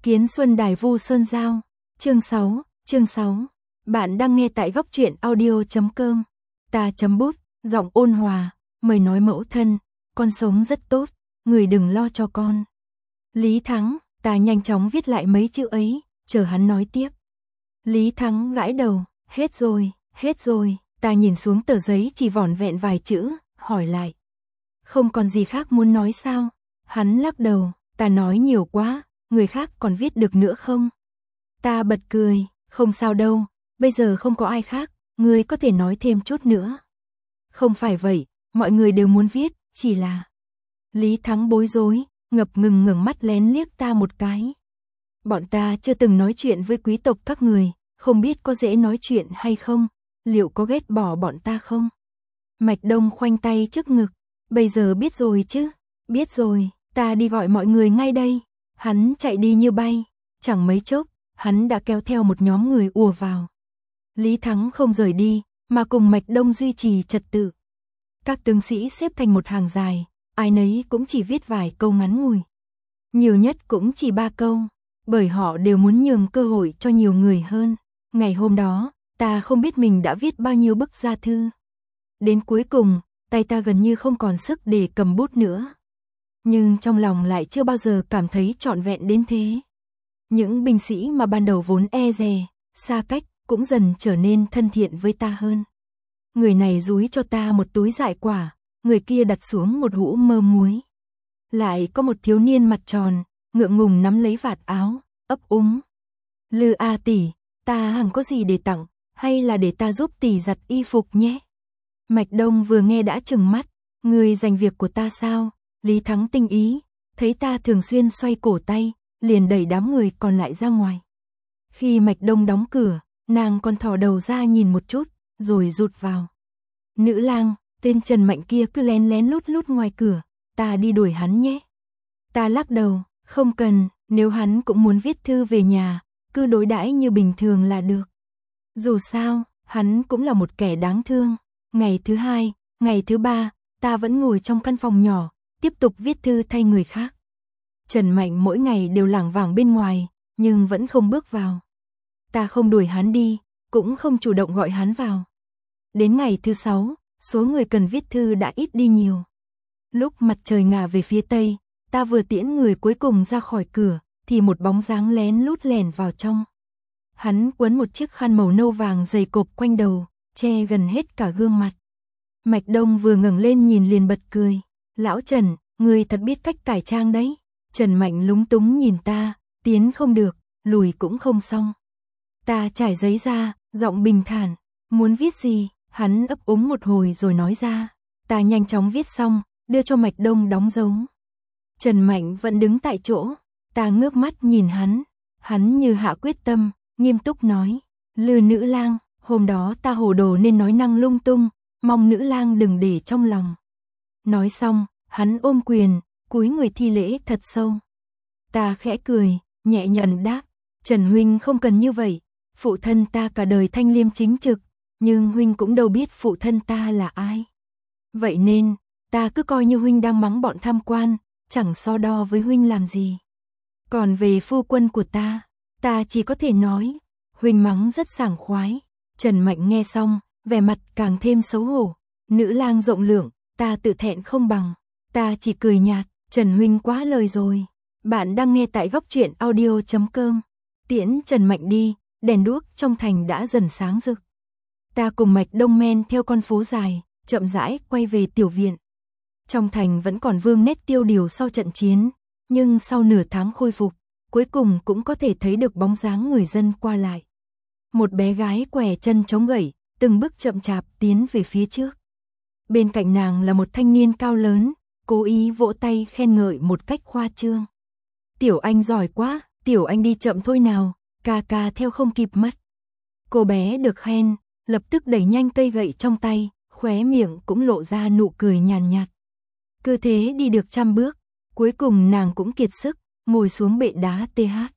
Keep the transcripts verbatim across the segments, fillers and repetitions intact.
Kiến Xuân Đài Vu Sơn Giao, chương sáu, chương sáu. Bạn đang nghe tại góc truyện audio chấm com. Ta chấm bút, giọng ôn hòa, mời nói mẫu thân, con sống rất tốt, người đừng lo cho con. Lý Thắng, ta nhanh chóng viết lại mấy chữ ấy, chờ hắn nói tiếp. Lý Thắng gãi đầu, hết rồi, hết rồi, ta nhìn xuống tờ giấy chỉ vỏn vẹn vài chữ, hỏi lại. Không còn gì khác muốn nói sao? Hắn lắc đầu, ta nói nhiều quá, người khác còn viết được nữa không? Ta bật cười, không sao đâu, bây giờ không có ai khác, ngươi có thể nói thêm chút nữa. Không phải vậy, mọi người đều muốn viết, chỉ là... Lý Thắng bối rối, ngập ngừng ngẩng mắt lén liếc ta một cái. Bọn ta chưa từng nói chuyện với quý tộc các người, không biết có dễ nói chuyện hay không, liệu có ghét bỏ bọn ta không? Mạch Đông khoanh tay trước ngực, bây giờ biết rồi chứ, biết rồi, ta đi gọi mọi người ngay đây. Hắn chạy đi như bay, chẳng mấy chốc, hắn đã kéo theo một nhóm người ùa vào. Lý Thắng không rời đi, mà cùng Mạch Đông duy trì trật tự. Các tướng sĩ xếp thành một hàng dài, ai nấy cũng chỉ viết vài câu ngắn ngủi. Nhiều nhất cũng chỉ ba câu, bởi họ đều muốn nhường cơ hội cho nhiều người hơn. Ngày hôm đó, ta không biết mình đã viết bao nhiêu bức gia thư. Đến cuối cùng, tay ta gần như không còn sức để cầm bút nữa. Nhưng trong lòng lại chưa bao giờ cảm thấy trọn vẹn đến thế. Những binh sĩ mà ban đầu vốn e dè, xa cách, cũng dần trở nên thân thiện với ta hơn. Người này dúi cho ta một túi dại quả, người kia đặt xuống một hũ mơ muối. Lại có một thiếu niên mặt tròn, ngượng ngùng nắm lấy vạt áo, ấp úng. Lư A tỷ, ta hằng có gì để tặng, hay là để ta giúp tỷ giặt y phục nhé? Mạch Đông vừa nghe đã trừng mắt, người giành việc của ta sao? Lý Thắng tinh ý, thấy ta thường xuyên xoay cổ tay, liền đẩy đám người còn lại ra ngoài. Khi Mạch Đông đóng cửa, nàng còn thò đầu ra nhìn một chút, rồi rụt vào. Nữ lang, tên Trần Mạnh kia cứ lén lén lút lút ngoài cửa, ta đi đuổi hắn nhé. Ta lắc đầu, không cần, nếu hắn cũng muốn viết thư về nhà, cứ đối đãi như bình thường là được. Dù sao, hắn cũng là một kẻ đáng thương. Ngày thứ hai, ngày thứ ba, ta vẫn ngồi trong căn phòng nhỏ, tiếp tục viết thư thay người khác. Trần Mạnh mỗi ngày đều lảng vảng bên ngoài, nhưng vẫn không bước vào. Ta không đuổi hắn đi, cũng không chủ động gọi hắn vào. Đến ngày thứ sáu, số người cần viết thư đã ít đi nhiều. Lúc mặt trời ngả về phía tây, ta vừa tiễn người cuối cùng ra khỏi cửa, thì một bóng dáng lén lút lẻn vào trong. Hắn quấn một chiếc khăn màu nâu vàng dày cộp quanh đầu, che gần hết cả gương mặt. Mạch Đông vừa ngẩng lên nhìn liền bật cười. Lão Trần, ngươi thật biết cách cải trang đấy. Trần Mạnh lúng túng nhìn ta, tiến không được, lùi cũng không xong. Ta trải giấy ra, giọng bình thản, muốn viết gì? Hắn ấp úng một hồi rồi nói ra. Ta nhanh chóng viết xong, đưa cho Mạch Đông đóng dấu. Trần Mạnh vẫn đứng tại chỗ, ta ngước mắt nhìn hắn. Hắn như hạ quyết tâm, nghiêm túc nói. Lư nữ lang, hôm đó ta hồ đồ nên nói năng lung tung, mong nữ lang đừng để trong lòng. Nói xong, hắn ôm quyền, cúi người thi lễ thật sâu. Ta khẽ cười, nhẹ nhàng đáp, Trần huynh không cần như vậy, phụ thân ta cả đời thanh liêm chính trực, nhưng huynh cũng đâu biết phụ thân ta là ai. Vậy nên, ta cứ coi như huynh đang mắng bọn tham quan, chẳng so đo với huynh làm gì. Còn về phu quân của ta, ta chỉ có thể nói, huynh mắng rất sảng khoái. Trần Mạnh nghe xong, vẻ mặt càng thêm xấu hổ. Nữ lang rộng lượng, ta tự thẹn không bằng. Ta chỉ cười nhạt, Trần huynh quá lời rồi. Bạn đang nghe tại góc truyện audio chấm com. Tiễn Trần Mạnh đi, đèn đuốc trong thành đã dần sáng rực. Ta cùng Mạch Đông men theo con phố dài, chậm rãi quay về tiểu viện. Trong thành vẫn còn vương nét tiêu điều sau trận chiến, nhưng sau nửa tháng khôi phục, cuối cùng cũng có thể thấy được bóng dáng người dân qua lại. Một bé gái què chân chống gậy, từng bước chậm chạp tiến về phía trước. Bên cạnh nàng là một thanh niên cao lớn, cố ý vỗ tay khen ngợi một cách khoa trương. Tiểu Anh giỏi quá, Tiểu Anh đi chậm thôi nào, ca ca theo không kịp mất. Cô bé được khen, lập tức đẩy nhanh cây gậy trong tay, khóe miệng cũng lộ ra nụ cười nhàn nhạt. Cứ thế đi được trăm bước, cuối cùng nàng cũng kiệt sức, ngồi xuống bệ đá tê hát.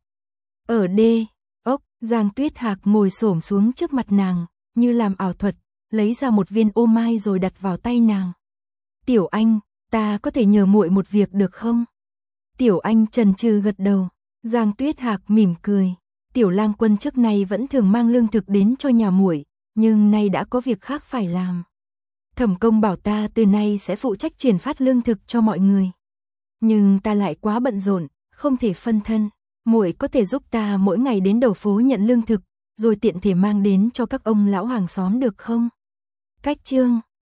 Ở đê, ốc, Giang Tuyết Hạc ngồi xổm xuống trước mặt nàng, như làm ảo thuật, lấy ra một viên ô mai rồi đặt vào tay nàng. Tiểu Anh, ta có thể nhờ muội một việc được không? Tiểu Anh chần chừ gật đầu, Giang Tuyết Hạc mỉm cười, Tiểu Lang Quân trước nay vẫn thường mang lương thực đến cho nhà muội, nhưng nay đã có việc khác phải làm. Thẩm Công bảo ta từ nay sẽ phụ trách truyền phát lương thực cho mọi người. Nhưng ta lại quá bận rộn, không thể phân thân, muội có thể giúp ta mỗi ngày đến đầu phố nhận lương thực, rồi tiện thể mang đến cho các ông lão hàng xóm được không? Cách chương